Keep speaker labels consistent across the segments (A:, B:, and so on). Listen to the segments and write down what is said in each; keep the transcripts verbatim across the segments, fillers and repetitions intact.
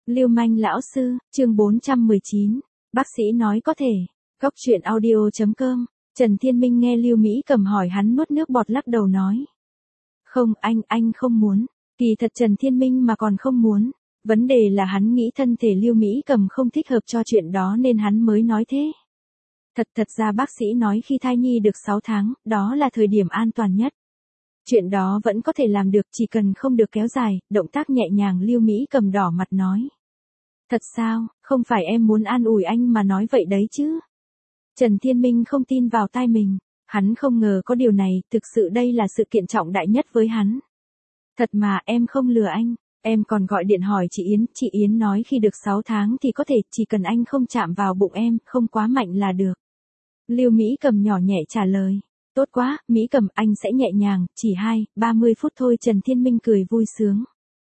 A: Lưu manh lão sư, chương bốn trăm mười chín. Bác sĩ nói có thể. Góc truyện audio chấm com. Trần Thiên Minh nghe Lưu Mỹ Cầm hỏi hắn nuốt nước bọt lắc đầu nói. Không, anh, anh không muốn. Kỳ thật Trần Thiên Minh mà còn không muốn. Vấn đề là hắn nghĩ thân thể Lưu Mỹ Cầm không thích hợp cho chuyện đó nên hắn mới nói thế. Thật thật ra bác sĩ nói khi thai nhi được sáu tháng, đó là thời điểm an toàn nhất. Chuyện đó vẫn có thể làm được, chỉ cần không được kéo dài. Động tác nhẹ nhàng Lưu Mỹ Cầm đỏ mặt nói. Thật sao, không phải em muốn an ủi anh mà nói vậy đấy chứ. Trần Thiên Minh không tin vào tai mình. Hắn không ngờ có điều này, thực sự đây là sự kiện trọng đại nhất với hắn. Thật mà, em không lừa anh. Em còn gọi điện hỏi chị Yến, chị Yến nói khi được sáu tháng thì có thể, chỉ cần anh không chạm vào bụng em, không quá mạnh là được. Lưu Mỹ Cầm nhỏ nhẹ trả lời. Tốt quá, Mỹ Cầm, anh sẽ nhẹ nhàng, chỉ hai, ba mươi phút thôi. Trần Thiên Minh cười vui sướng.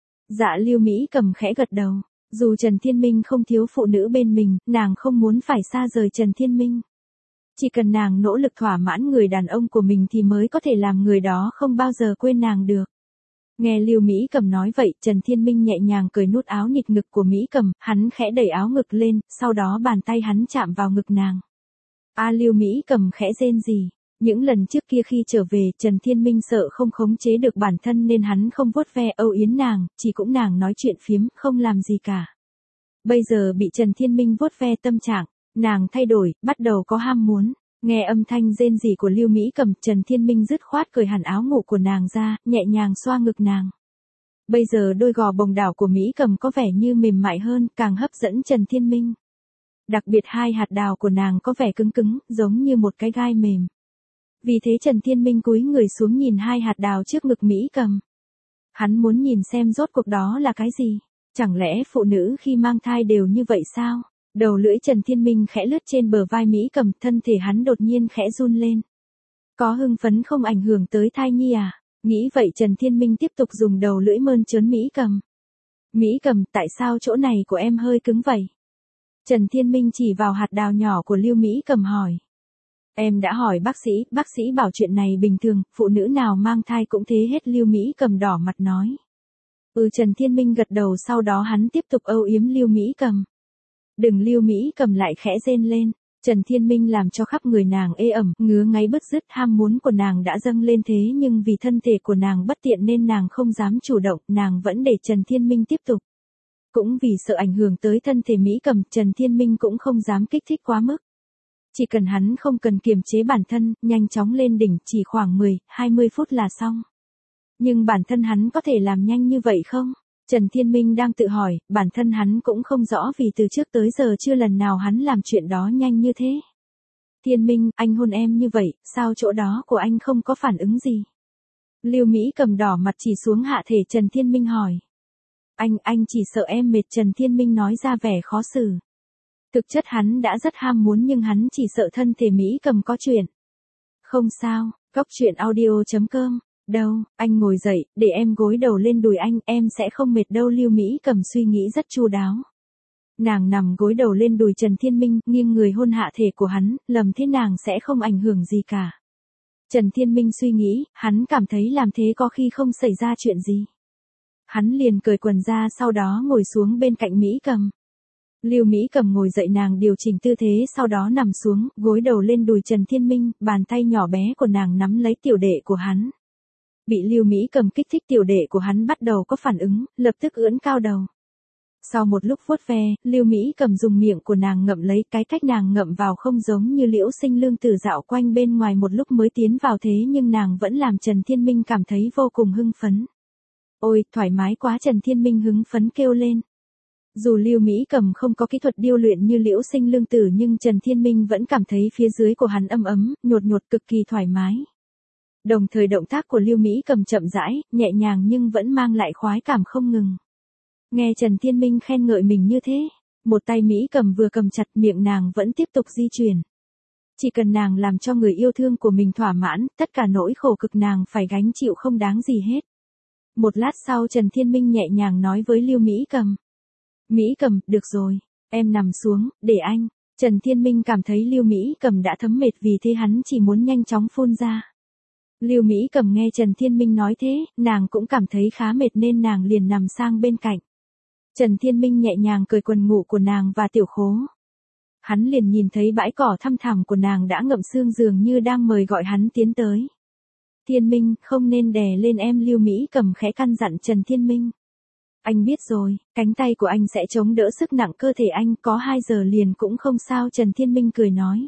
A: Dạ Lưu Mỹ Cầm khẽ gật đầu. Dù Trần Thiên Minh không thiếu phụ nữ bên mình, nàng không muốn phải xa rời Trần Thiên Minh. Chỉ cần nàng nỗ lực thỏa mãn người đàn ông của mình thì mới có thể làm người đó không bao giờ quên nàng được. Nghe Lưu Mỹ Cầm nói vậy, Trần Thiên Minh nhẹ nhàng cởi nút áo nịt ngực của Mỹ Cầm, hắn khẽ đẩy áo ngực lên, sau đó bàn tay hắn chạm vào ngực nàng. A Lưu Mỹ Cầm khẽ rên rỉ. Những lần trước kia khi trở về, Trần Thiên Minh sợ không khống chế được bản thân nên hắn không vuốt ve âu yếm nàng, chỉ cũng nàng nói chuyện phiếm, không làm gì cả. Bây giờ bị Trần Thiên Minh vuốt ve tâm trạng, nàng thay đổi, bắt đầu có ham muốn. Nghe âm thanh rên rỉ của Lưu Mỹ Cầm, Trần Thiên Minh dứt khoát cởi hẳn áo ngủ của nàng ra, nhẹ nhàng xoa ngực nàng. Bây giờ đôi gò bồng đảo của Mỹ Cầm có vẻ như mềm mại hơn, càng hấp dẫn Trần Thiên Minh. Đặc biệt hai hạt đào của nàng có vẻ cứng cứng, giống như một cái gai mềm. Vì thế Trần Thiên Minh cúi người xuống nhìn hai hạt đào trước ngực Mỹ Cầm. Hắn muốn nhìn xem rốt cuộc đó là cái gì. Chẳng lẽ phụ nữ khi mang thai đều như vậy sao? Đầu lưỡi Trần Thiên Minh khẽ lướt trên bờ vai Mỹ Cầm, thân thể hắn đột nhiên khẽ run lên. Có hưng phấn không ảnh hưởng tới thai nhi à? Nghĩ vậy Trần Thiên Minh tiếp tục dùng đầu lưỡi mơn trớn Mỹ Cầm. Mỹ Cầm, tại sao chỗ này của em hơi cứng vậy? Trần Thiên Minh chỉ vào hạt đào nhỏ của Lưu Mỹ Cầm hỏi. Em đã hỏi bác sĩ, bác sĩ bảo chuyện này bình thường, phụ nữ nào mang thai cũng thế hết. Lưu Mỹ Cầm đỏ mặt nói. Ừ Trần Thiên Minh gật đầu, sau đó hắn tiếp tục âu yếm Lưu Mỹ Cầm. Đừng Lưu Mỹ Cầm lại khẽ rên lên. Trần Thiên Minh làm cho khắp người nàng ê ẩm, ngứa ngáy bứt rứt, ham muốn của nàng đã dâng lên thế nhưng vì thân thể của nàng bất tiện nên nàng không dám chủ động, nàng vẫn để Trần Thiên Minh tiếp tục. Cũng vì sợ ảnh hưởng tới thân thể Mỹ Cầm, Trần Thiên Minh cũng không dám kích thích quá mức. Chỉ cần hắn không cần kiềm chế bản thân, nhanh chóng lên đỉnh, chỉ khoảng mười, hai mươi phút là xong. Nhưng bản thân hắn có thể làm nhanh như vậy không? Trần Thiên Minh đang tự hỏi, bản thân hắn cũng không rõ vì từ trước tới giờ chưa lần nào hắn làm chuyện đó nhanh như thế. Thiên Minh, anh hôn em như vậy, sao chỗ đó của anh không có phản ứng gì? Lưu Mỹ Cầm đỏ mặt chỉ xuống hạ thể Trần Thiên Minh hỏi. Anh, anh chỉ sợ em mệt. Trần Thiên Minh nói ra vẻ khó xử. Thực chất hắn đã rất ham muốn nhưng hắn chỉ sợ thân thể Mỹ Cầm có chuyện. Không sao, góc truyện audio chấm com. Đâu, anh ngồi dậy, để em gối đầu lên đùi anh, em sẽ không mệt đâu. Lưu Mỹ Cầm suy nghĩ rất chu đáo. Nàng nằm gối đầu lên đùi Trần Thiên Minh, nghiêng người hôn hạ thể của hắn, lầm thế nàng sẽ không ảnh hưởng gì cả. Trần Thiên Minh suy nghĩ, hắn cảm thấy làm thế có khi không xảy ra chuyện gì. Hắn liền cởi quần ra, sau đó ngồi xuống bên cạnh Mỹ Cầm. Lưu Mỹ Cầm ngồi dậy, nàng điều chỉnh tư thế, sau đó nằm xuống, gối đầu lên đùi Trần Thiên Minh, bàn tay nhỏ bé của nàng nắm lấy tiểu đệ của hắn. Bị Lưu Mỹ Cầm kích thích, tiểu đệ của hắn bắt đầu có phản ứng, lập tức ưỡn cao đầu. Sau một lúc vuốt ve, Lưu Mỹ Cầm dùng miệng của nàng ngậm lấy, cái cách nàng ngậm vào không giống như Liễu Sinh Lương Tử dạo quanh bên ngoài một lúc mới tiến vào thế nhưng nàng vẫn làm Trần Thiên Minh cảm thấy vô cùng hưng phấn. Ôi, thoải mái quá. Trần Thiên Minh hứng phấn kêu lên. Dù Lưu Mỹ Cầm không có kỹ thuật điêu luyện như Liễu Sinh Lương Tử nhưng Trần Thiên Minh vẫn cảm thấy phía dưới của hắn ấm ấm, nhột nhột, cực kỳ thoải mái. Đồng thời động tác của Lưu Mỹ Cầm chậm rãi, nhẹ nhàng nhưng vẫn mang lại khoái cảm không ngừng. Nghe Trần Thiên Minh khen ngợi mình như thế, một tay Mỹ Cầm vừa cầm chặt, miệng nàng vẫn tiếp tục di chuyển. Chỉ cần nàng làm cho người yêu thương của mình thỏa mãn, tất cả nỗi khổ cực nàng phải gánh chịu không đáng gì hết. Một lát sau Trần Thiên Minh nhẹ nhàng nói với Lưu Mỹ Cầm. Mỹ Cầm, được rồi, em nằm xuống, để anh. Trần Thiên Minh cảm thấy Lưu Mỹ Cầm đã thấm mệt vì thế hắn chỉ muốn nhanh chóng phun ra. Lưu Mỹ Cầm nghe Trần Thiên Minh nói thế, nàng cũng cảm thấy khá mệt nên nàng liền nằm sang bên cạnh. Trần Thiên Minh nhẹ nhàng cởi quần ngủ của nàng và tiểu khố. Hắn liền nhìn thấy bãi cỏ thăm thẳm của nàng đã ngậm sương dường như đang mời gọi hắn tiến tới. Thiên Minh, không nên đè lên em. Lưu Mỹ Cầm khẽ căn dặn Trần Thiên Minh. Anh biết rồi, cánh tay của anh sẽ chống đỡ sức nặng cơ thể anh, có hai giờ liền cũng không sao. Trần Thiên Minh cười nói.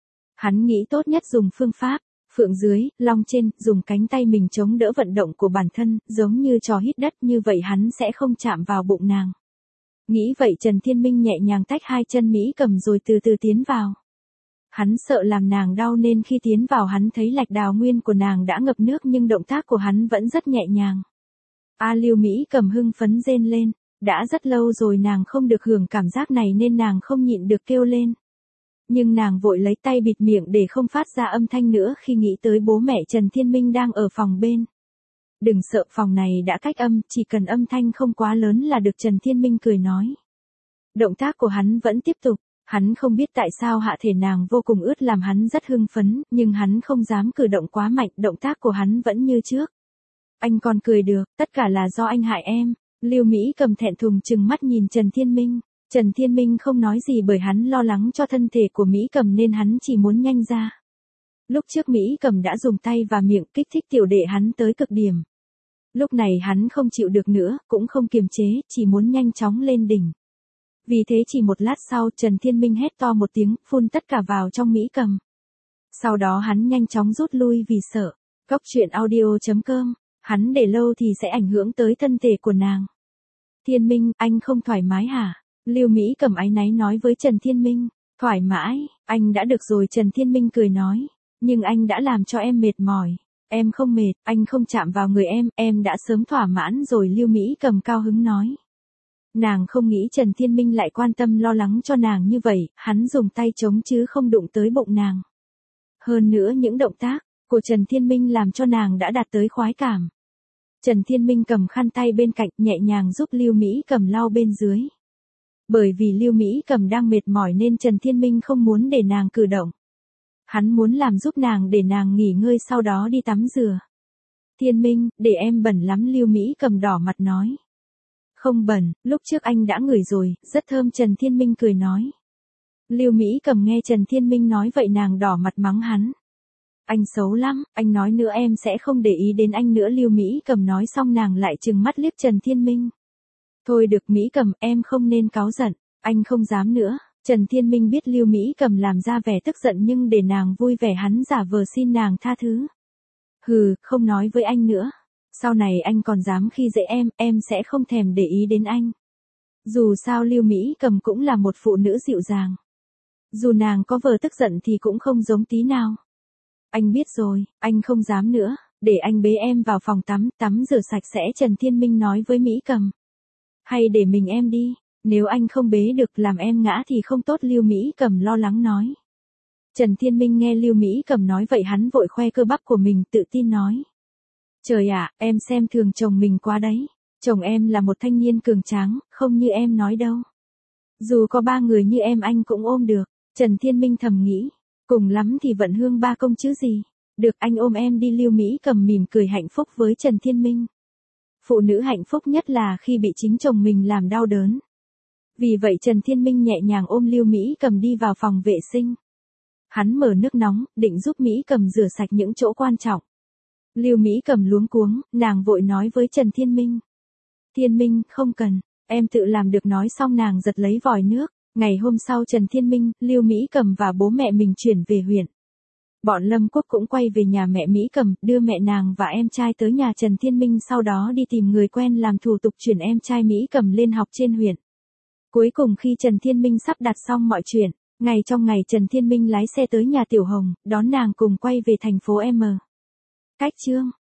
A: Hắn nghĩ tốt nhất dùng phương pháp, phượng dưới, long trên, dùng cánh tay mình chống đỡ vận động của bản thân, giống như trò hít đất, như vậy hắn sẽ không chạm vào bụng nàng. Nghĩ vậy Trần Thiên Minh nhẹ nhàng tách hai chân Mỹ Cầm rồi từ từ tiến vào. Hắn sợ làm nàng đau nên khi tiến vào hắn thấy lạch đào nguyên của nàng đã ngập nước nhưng động tác của hắn vẫn rất nhẹ nhàng. A Lưu Mỹ Cầm hưng phấn rên lên, đã rất lâu rồi nàng không được hưởng cảm giác này nên nàng không nhịn được kêu lên. Nhưng nàng vội lấy tay bịt miệng để không phát ra âm thanh nữa khi nghĩ tới bố mẹ Trần Thiên Minh đang ở phòng bên. Đừng sợ, phòng này đã cách âm, chỉ cần âm thanh không quá lớn là được. Trần Thiên Minh cười nói. Động tác của hắn vẫn tiếp tục, hắn không biết tại sao hạ thể nàng vô cùng ướt làm hắn rất hưng phấn, nhưng hắn không dám cử động quá mạnh, động tác của hắn vẫn như trước. Anh còn cười được, tất cả là do anh hại em. Lưu Mỹ Cầm thẹn thùng trừng mắt nhìn Trần Thiên Minh. Trần Thiên Minh không nói gì bởi hắn lo lắng cho thân thể của Mỹ Cầm nên hắn chỉ muốn nhanh ra. Lúc trước Mỹ Cầm đã dùng tay và miệng kích thích tiểu đệ hắn tới cực điểm. Lúc này hắn không chịu được nữa, cũng không kiềm chế, chỉ muốn nhanh chóng lên đỉnh. Vì thế chỉ một lát sau Trần Thiên Minh hét to một tiếng, phun tất cả vào trong Mỹ Cầm. Sau đó hắn nhanh chóng rút lui vì sợ. Góc truyện audio chấm com, hắn để lâu thì sẽ ảnh hưởng tới thân thể của nàng. Thiên Minh, anh không thoải mái hả? Lưu Mỹ Cầm áy náy nói với Trần Thiên Minh. Thoải mái, anh đã được rồi. Trần Thiên Minh cười nói. Nhưng anh đã làm cho em mệt mỏi. Em không mệt, anh không chạm vào người em, em đã sớm thỏa mãn rồi. Lưu Mỹ Cầm cao hứng nói. Nàng không nghĩ Trần Thiên Minh lại quan tâm lo lắng cho nàng như vậy, hắn dùng tay chống chứ không đụng tới bụng nàng. Hơn nữa những động tác của Trần Thiên Minh làm cho nàng đã đạt tới khoái cảm. Trần Thiên Minh cầm khăn tay bên cạnh nhẹ nhàng giúp Lưu Mỹ Cầm lau bên dưới. Bởi vì Lưu Mỹ Cầm đang mệt mỏi nên Trần Thiên Minh không muốn để nàng cử động. Hắn muốn làm giúp nàng để nàng nghỉ ngơi sau đó đi tắm rửa. Thiên Minh, để em bẩn lắm. Lưu Mỹ Cầm đỏ mặt nói. Không bẩn, lúc trước anh đã ngửi rồi, rất thơm. Trần Thiên Minh cười nói. Lưu Mỹ Cầm nghe Trần Thiên Minh nói vậy nàng đỏ mặt mắng hắn. Anh xấu lắm, anh nói nữa em sẽ không để ý đến anh nữa. Lưu Mỹ Cầm nói xong nàng lại trừng mắt liếc Trần Thiên Minh. Thôi được Mỹ Cầm, em không nên cáu giận, anh không dám nữa. Trần Thiên Minh biết Lưu Mỹ Cầm làm ra vẻ tức giận nhưng để nàng vui vẻ hắn giả vờ xin nàng tha thứ. Hừ, không nói với anh nữa. Sau này anh còn dám khi dễ em, em sẽ không thèm để ý đến anh. Dù sao Lưu Mỹ Cầm cũng là một phụ nữ dịu dàng. Dù nàng có vờ tức giận thì cũng không giống tí nào. Anh biết rồi, anh không dám nữa, để anh bế em vào phòng tắm, tắm rửa sạch sẽ. Trần Thiên Minh nói với Mỹ Cầm. Hay để mình em đi, nếu anh không bế được làm em ngã thì không tốt. Lưu Mỹ Cầm lo lắng nói. Trần Thiên Minh nghe Lưu Mỹ Cầm nói vậy hắn vội khoe cơ bắp của mình tự tin nói. Trời ạ, em xem thường chồng mình quá đấy. Chồng em là một thanh niên cường tráng, không như em nói đâu. Dù có ba người như em anh cũng ôm được. Trần Thiên Minh thầm nghĩ. Cùng lắm thì vận hương ba công chứ gì. Được anh ôm em đi. Lưu Mỹ Cầm mỉm cười hạnh phúc với Trần Thiên Minh. Phụ nữ hạnh phúc nhất là khi bị chính chồng mình làm đau đớn. Vì vậy Trần Thiên Minh nhẹ nhàng ôm Lưu Mỹ Cầm đi vào phòng vệ sinh. Hắn mở nước nóng, định giúp Mỹ Cầm rửa sạch những chỗ quan trọng. Lưu Mỹ Cầm luống cuống, nàng vội nói với Trần Thiên Minh. Thiên Minh, không cần, em tự làm được. Nói xong nàng giật lấy vòi nước. Ngày hôm sau Trần Thiên Minh, Lưu Mỹ Cầm và bố mẹ mình chuyển về huyện. Bọn Lâm Quốc cũng quay về nhà mẹ Mỹ Cầm, đưa mẹ nàng và em trai tới nhà Trần Thiên Minh, sau đó đi tìm người quen làm thủ tục chuyển em trai Mỹ Cầm lên học trên huyện. Cuối cùng khi Trần Thiên Minh sắp đặt xong mọi chuyện, ngày trong ngày Trần Thiên Minh lái xe tới nhà Tiểu Hồng, đón nàng cùng quay về thành phố M. Cách chương